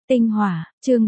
Tinh Hỏa, chương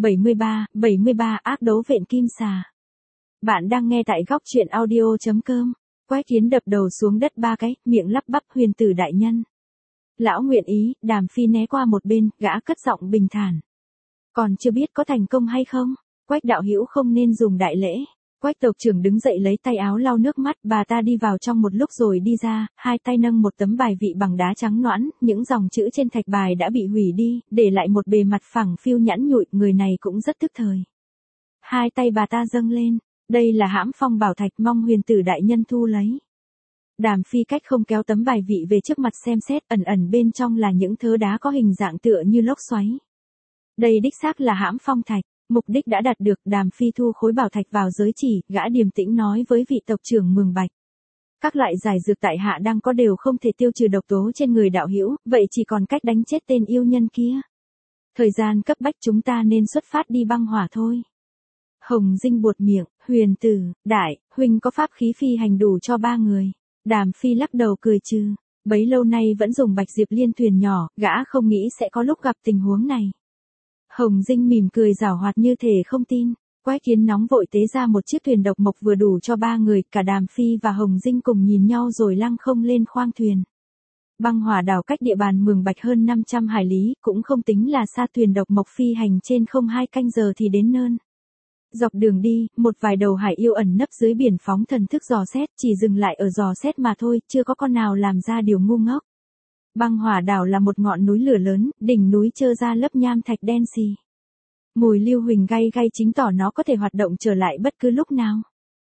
73 ác đấu vện kim xà. Bạn đang nghe tại góc truyện audio.com. Quái Kiến đập đầu xuống đất 3 cái, miệng lắp bắp huyền tử đại nhân. Lão nguyện ý, Đàm Phi né qua một bên, gã cất giọng bình thản. Còn chưa biết có thành công hay không, Quách đạo hữu không nên dùng đại lễ. Quách tộc trưởng đứng dậy lấy tay áo lau nước mắt, bà ta đi vào trong một lúc rồi đi ra, hai tay nâng một tấm bài vị bằng đá trắng nõn, những dòng chữ trên thạch bài đã bị hủy đi, để lại một bề mặt phẳng phiu nhẵn nhụi, người này cũng rất tức thời. Hai tay bà ta dâng lên, đây là hãm phong bảo thạch, mong huyền tử đại nhân thu lấy. Đàm Phi cách không kéo tấm bài vị về trước mặt xem xét, ẩn ẩn bên trong là những thớ đá có hình dạng tựa như lốc xoáy. Đây đích xác là hãm phong thạch. Mục đích đã đạt được, Đàm Phi thu khối bảo thạch vào giới chỉ, gã điềm tĩnh nói với vị tộc trưởng Mường Bạch. Các loại giải dược tại hạ đang có đều không thể tiêu trừ độc tố trên người đạo hữu, vậy chỉ còn cách đánh chết tên yêu nhân kia. Thời gian cấp bách, chúng ta nên xuất phát đi băng hỏa thôi. Hồng Dinh buột miệng, huyền tử, đại, huynh có pháp khí phi hành đủ cho 3 người. Đàm Phi lắc đầu cười trừ, bấy lâu nay vẫn dùng Bạch Diệp Liên thuyền nhỏ, gã không nghĩ sẽ có lúc gặp tình huống này. Hồng Dinh mỉm cười giảo hoạt như thể không tin. Quách Kiến nóng vội tế ra một chiếc thuyền độc mộc vừa đủ cho 3 người, cả Đàm Phi và Hồng Dinh cùng nhìn nhau rồi lăng không lên khoang thuyền. Băng hỏa đảo cách địa bàn Mường Bạch hơn 500 hải lý, cũng không tính là xa, thuyền độc mộc phi hành trên không 2 canh giờ thì đến nơi. Dọc đường đi, một vài đầu hải yêu ẩn nấp dưới biển phóng thần thức dò xét, chỉ dừng lại ở dò xét mà thôi, chưa có con nào làm ra điều ngu ngốc. Băng hỏa đảo là một ngọn núi lửa lớn, đỉnh núi trơ ra lớp nham thạch đen xì. Mùi lưu huỳnh gay gay chứng tỏ nó có thể hoạt động trở lại bất cứ lúc nào.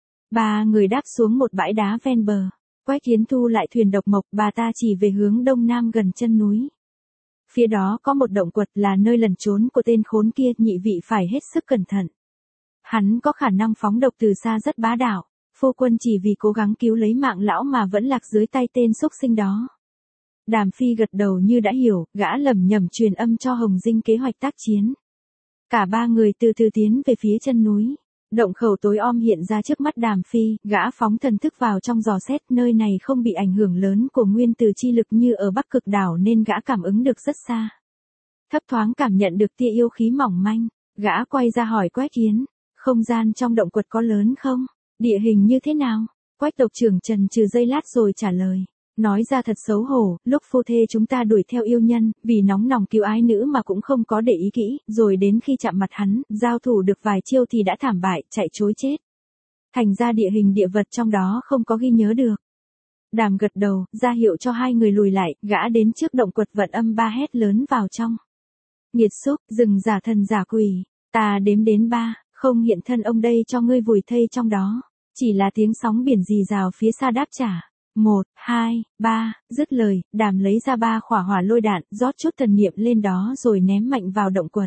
3 người đáp xuống một bãi đá ven bờ. Quách Kiến thu lại thuyền độc mộc, bà ta chỉ về hướng đông nam gần chân núi. Phía đó có một động quật là nơi lẩn trốn của tên khốn kia, nhị vị phải hết sức cẩn thận. Hắn có khả năng phóng độc từ xa rất bá đạo. Phu quân chỉ vì cố gắng cứu lấy mạng lão mà vẫn lạc dưới tay tên xúc sinh đó. Đàm Phi gật đầu như đã hiểu, gã lẩm nhẩm truyền âm cho Hồng Dinh kế hoạch tác chiến. Cả 3 người từ từ tiến về phía chân núi. Động khẩu tối om hiện ra trước mắt Đàm Phi, gã phóng thần thức vào trong dò xét, nơi này không bị ảnh hưởng lớn của nguyên tử chi lực như ở Bắc Cực đảo nên gã cảm ứng được rất xa. Thấp thoáng cảm nhận được tia yêu khí mỏng manh, gã quay ra hỏi Quách Kiến, không gian trong động quật có lớn không? Địa hình như thế nào? Quách tộc trưởng chần chừ giây lát rồi trả lời. Nói ra thật xấu hổ, lúc phu thê chúng ta đuổi theo yêu nhân, vì nóng lòng cứu ái nữ mà cũng không có để ý kỹ, rồi đến khi chạm mặt hắn, giao thủ được vài chiêu thì đã thảm bại, chạy trối chết. Thành ra địa hình địa vật trong đó không có ghi nhớ được. Đàm gật đầu, ra hiệu cho 2 người lùi lại, gã đến trước động quật vận âm 3 hét lớn vào trong. Nghiệt xúc, rừng giả thần giả quỷ, ta đếm đến 3, không hiện thân ông đây cho ngươi vùi thây trong đó. Chỉ là tiếng sóng biển rì rào phía xa đáp trả. 1, 2, 3, dứt lời, Đàm lấy ra 3 quả hỏa lôi đạn, rót chút thần niệm lên đó rồi ném mạnh vào động quật.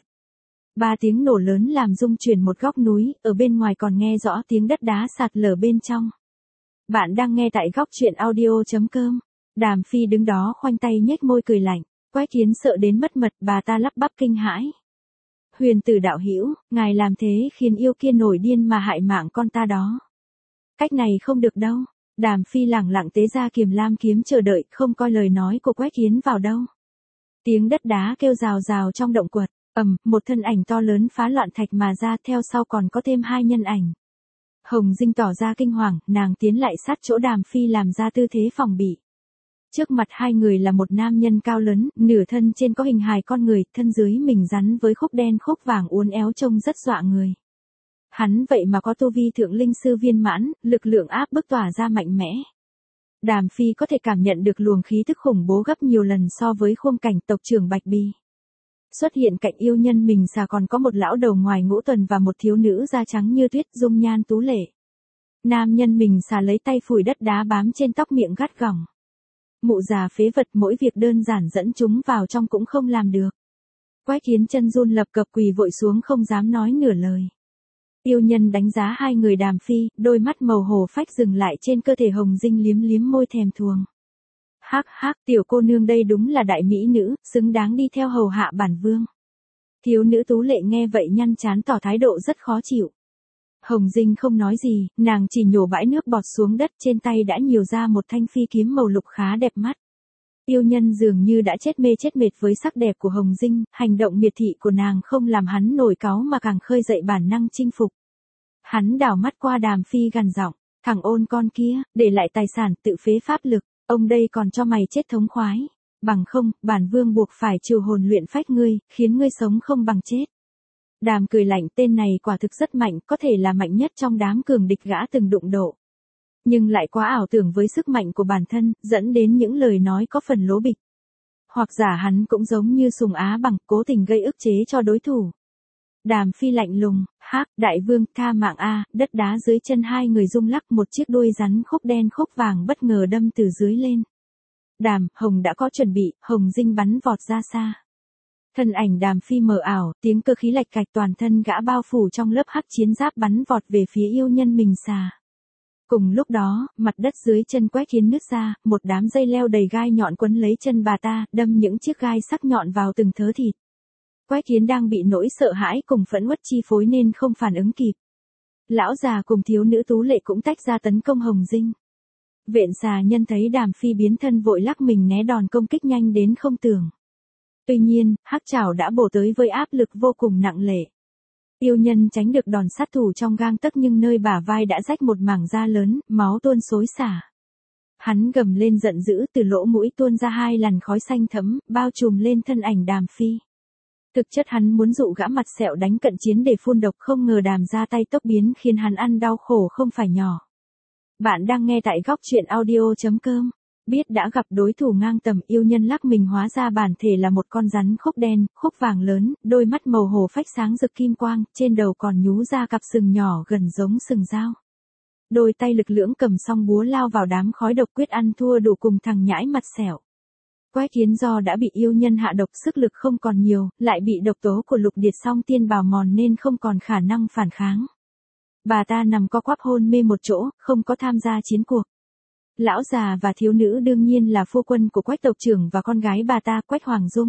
3 tiếng nổ lớn làm rung chuyển một góc núi, ở bên ngoài còn nghe rõ tiếng đất đá sạt lở bên trong. Bạn đang nghe tại góc truyện audio.com. Đàm Phi đứng đó khoanh tay nhếch môi cười lạnh, Quách Kiến sợ đến mất mật, bà ta lắp bắp kinh hãi. Huyền tử đạo hữu, ngài làm thế khiến yêu kia nổi điên mà hại mạng con ta đó. Cách này không được đâu. Đàm Phi lẳng lặng tế ra Kiềm Lam kiếm chờ đợi, không coi lời nói của Quách Kiến vào đâu. Tiếng đất đá kêu rào rào trong động quật, một thân ảnh to lớn phá loạn thạch mà ra, theo sau còn có thêm 2 nhân ảnh. Hồng Dinh tỏ ra kinh hoàng, nàng tiến lại sát chỗ Đàm Phi làm ra tư thế phòng bị. Trước mặt 2 người là một nam nhân cao lớn, nửa thân trên có hình hài con người, thân dưới mình rắn với khúc đen khúc vàng uốn éo trông rất dọa người. Hắn vậy mà có tu vi thượng linh sư viên mãn, lực lượng áp bức tỏa ra mạnh mẽ. Đàm Phi có thể cảm nhận được luồng khí tức khủng bố gấp nhiều lần so với khung cảnh tộc trưởng Bạch Bì. Xuất hiện cạnh yêu nhân mình xà còn có một lão đầu ngoài ngũ tuần và một thiếu nữ da trắng như tuyết, dung nhan tú lệ. Nam nhân mình xà lấy tay phủi đất đá bám trên tóc, miệng gắt gỏng. Mụ già phế vật, mỗi việc đơn giản dẫn chúng vào trong cũng không làm được. Quách Kiến chân run lập cập quỳ vội xuống không dám nói nửa lời. Yêu nhân đánh giá 2 người Đàm Phi, đôi mắt màu hổ phách dừng lại trên cơ thể Hồng Dinh, liếm liếm môi thèm thuồng. Hắc hắc, tiểu cô nương đây đúng là đại mỹ nữ, xứng đáng đi theo hầu hạ bản vương. Thiếu nữ tú lệ nghe vậy nhăn trán tỏ thái độ rất khó chịu. Hồng Dinh không nói gì, nàng chỉ nhổ bãi nước bọt xuống đất, trên tay đã nhiều ra một thanh phi kiếm màu lục khá đẹp mắt. Yêu nhân dường như đã chết mê chết mệt với sắc đẹp của Hồng Dinh, hành động miệt thị của nàng không làm hắn nổi cáu mà càng khơi dậy bản năng chinh phục. Hắn đảo mắt qua Đàm Phi gằn giọng, thằng ôn con kia, để lại tài sản tự phế pháp lực, ông đây còn cho mày chết thống khoái. Bằng không, bản vương buộc phải trừ hồn luyện phách ngươi, khiến ngươi sống không bằng chết. Đàm cười lạnh, tên này quả thực rất mạnh, có thể là mạnh nhất trong đám cường địch gã từng đụng độ. Nhưng lại quá ảo tưởng với sức mạnh của bản thân, dẫn đến những lời nói có phần lố bịch. Hoặc giả hắn cũng giống như Sùng Á Bằng, cố tình gây ức chế cho đối thủ. Đàm Phi lạnh lùng, hắc, đại vương, tha mạng a, đất đá dưới chân hai người rung lắc, một chiếc đuôi rắn khúc đen khúc vàng bất ngờ đâm từ dưới lên. Đàm, Hồng đã có chuẩn bị, Hồng Dinh bắn vọt ra xa. Thân ảnh Đàm Phi mờ ảo, tiếng cơ khí lạch cạch, toàn thân gã bao phủ trong lớp hắc chiến giáp bắn vọt về phía yêu nhân mình xà. Cùng lúc đó, mặt đất dưới chân Quách Thiến nứt ra, một đám dây leo đầy gai nhọn quấn lấy chân bà ta, đâm những chiếc gai sắc nhọn vào từng thớ thịt. Quách Thiến đang bị nỗi sợ hãi cùng phẫn uất chi phối nên không phản ứng kịp. Lão già cùng thiếu nữ Tú Lệ cũng tách ra tấn công Hồng Dinh. Vện xà nhân thấy Đàm Phi biến thân vội lắc mình né đòn công kích nhanh đến không tưởng. Tuy nhiên, hắc trảo đã bổ tới với áp lực vô cùng nặng nề. Yêu nhân tránh được đòn sát thủ trong gang tấc nhưng nơi bả vai đã rách một mảng da lớn, máu tuôn xối xả. Hắn gầm lên giận dữ, từ lỗ mũi tuôn ra hai làn khói xanh thẫm, bao trùm lên thân ảnh Đàm Phi. Thực chất hắn muốn dụ gã mặt sẹo đánh cận chiến để phun độc, không ngờ Đàm ra tay tốc biến khiến hắn ăn đau khổ không phải nhỏ. Bạn đang nghe tại góc truyện audio.com. Biết đã gặp đối thủ ngang tầm, yêu nhân lắc mình hóa ra bản thể là một con rắn khúc đen, khúc vàng lớn, đôi mắt màu hổ phách sáng rực kim quang, trên đầu còn nhú ra cặp sừng nhỏ gần giống sừng dao. Đôi tay lực lưỡng cầm song búa lao vào đám khói độc, quyết ăn thua đủ cùng thằng nhãi mặt sẹo. Quách Thiến do đã bị yêu nhân hạ độc, sức lực không còn nhiều, lại bị độc tố của Lục Điệt Song Tiên bào mòn nên không còn khả năng phản kháng. Bà ta nằm co quắp hôn mê một chỗ, không có tham gia chiến cuộc. Lão già và thiếu nữ đương nhiên là phu quân của Quách tộc trưởng và con gái bà ta, Quách Hoàng Dung.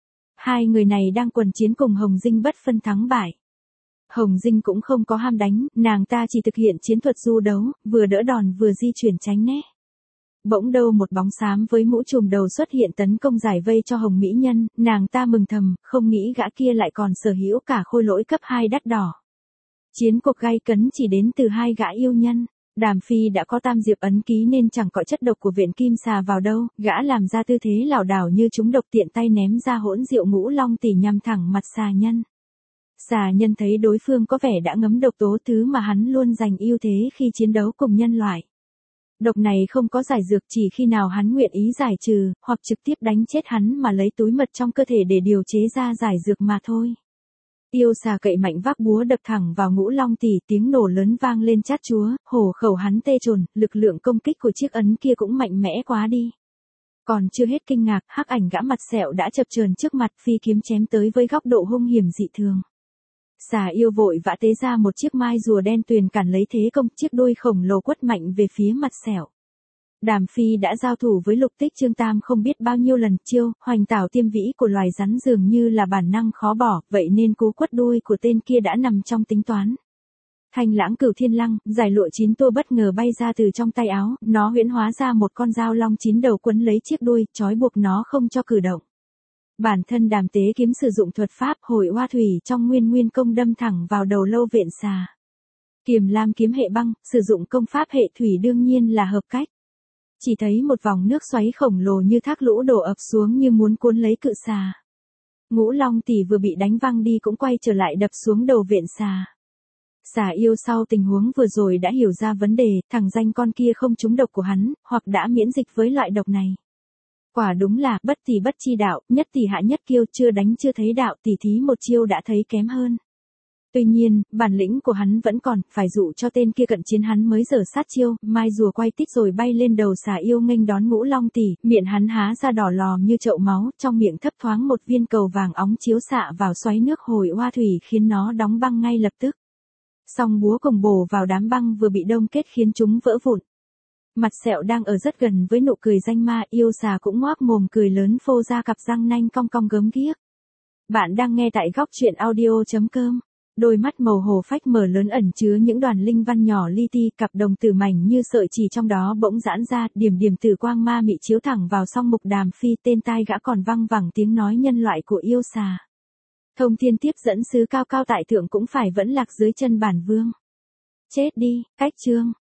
Hai người này đang quần chiến cùng Hồng Dinh bất phân thắng bại. Hồng Dinh cũng không có ham đánh, nàng ta chỉ thực hiện chiến thuật du đấu, vừa đỡ đòn vừa di chuyển tránh né. Bỗng đâu một bóng xám với mũ trùm đầu xuất hiện tấn công giải vây cho Hồng Mỹ Nhân, nàng ta mừng thầm, không nghĩ gã kia lại còn sở hữu cả khôi lỗi cấp 2 đắt đỏ. Chiến cuộc gay cấn chỉ đến từ hai gã yêu nhân. Đàm Phi đã có tam diệp ấn ký nên chẳng cọ chất độc của Vện Kim Xà vào đâu, gã làm ra tư thế lảo đảo như trúng độc, tiện tay ném ra hỗn rượu Ngũ Long Tỷ nhằm thẳng mặt xà nhân. Xà nhân thấy đối phương có vẻ đã ngấm độc tố, thứ mà hắn luôn giành ưu thế khi chiến đấu cùng nhân loại. Độc này không có giải dược, chỉ khi nào hắn nguyện ý giải trừ, hoặc trực tiếp đánh chết hắn mà lấy túi mật trong cơ thể để điều chế ra giải dược mà thôi. Yêu xà cậy mạnh vác búa đập thẳng vào Ngũ Long Tỷ, tiếng nổ lớn vang lên chát chúa, hổ khẩu hắn tê chồn, lực lượng công kích của chiếc ấn kia cũng mạnh mẽ quá đi. Còn chưa hết kinh ngạc, hắc ảnh gã mặt sẹo đã chập chờn trước mặt, phi kiếm chém tới với góc độ hung hiểm dị thường. Xà yêu vội vã tế ra một chiếc mai rùa đen tuyền cản lấy thế công, chiếc đuôi khổng lồ quất mạnh về phía mặt sẹo. Đàm Phi đã giao thủ với Lục Tích Trương Tam không biết bao nhiêu lần, chiêu hoành tảo tiêm vĩ của loài rắn dường như là bản năng khó bỏ, vậy nên cú quất đuôi của tên kia đã nằm trong tính toán. Thanh Lãng Cửu Thiên Lăng, giải lụa 9 tua bất ngờ bay ra từ trong tay áo, nó huyễn hóa ra một con dao long 9 đầu quấn lấy chiếc đuôi, trói buộc nó không cho cử động. Bản thân Đàm Tế Kiếm sử dụng thuật pháp Hồi Oa Thủy trong Nguyên Công đâm thẳng vào đầu Lâu Vện xà. Kiềm Lam kiếm hệ băng, sử dụng công pháp hệ thủy đương nhiên là hợp cách. Chỉ thấy một vòng nước xoáy khổng lồ như thác lũ đổ ập xuống như muốn cuốn lấy cự xà. Ngũ Long Tỷ vừa bị đánh văng đi cũng quay trở lại đập xuống đầu Vện xà. Xà yêu sau tình huống vừa rồi đã hiểu ra vấn đề, thằng danh con kia không trúng độc của hắn, hoặc đã miễn dịch với loại độc này. Quả đúng là, bất tỷ bất chi đạo, nhất tỷ hạ nhất kiêu, chưa đánh chưa thấy đạo, tỉ thí một chiêu đã thấy kém hơn. Tuy nhiên, bản lĩnh của hắn vẫn còn, phải dụ cho tên kia cận chiến hắn mới dở sát chiêu, mai rùa quay tít rồi bay lên đầu xà yêu nghênh đón Ngũ Long Tỷ, miệng hắn há ra đỏ lò như chậu máu, trong miệng thấp thoáng một viên cầu vàng óng chiếu xạ vào xoáy nước Hồi Oa Thủy khiến nó đóng băng ngay lập tức. Song búa cùng bổ vào đám băng vừa bị đông kết khiến chúng vỡ vụn. Mặt sẹo đang ở rất gần với nụ cười danh ma, yêu xà cũng ngoác mồm cười lớn phô ra cặp răng nanh cong cong gớm ghiếc. Bạn đang nghe tại góc truyện audio.com. Đôi mắt màu hồ phách mở lớn ẩn chứa những đoàn linh văn nhỏ li ti, cặp đồng tử mảnh như sợi chỉ trong đó bỗng giãn ra, điểm điểm tử quang ma mị chiếu thẳng vào song mục Đàm Phi, tên tai gã còn văng vẳng tiếng nói nhân loại của yêu xà. Thông thiên tiếp dẫn sứ cao cao tại thượng cũng phải vẫn lạc dưới chân bản vương. Chết đi, cách chương.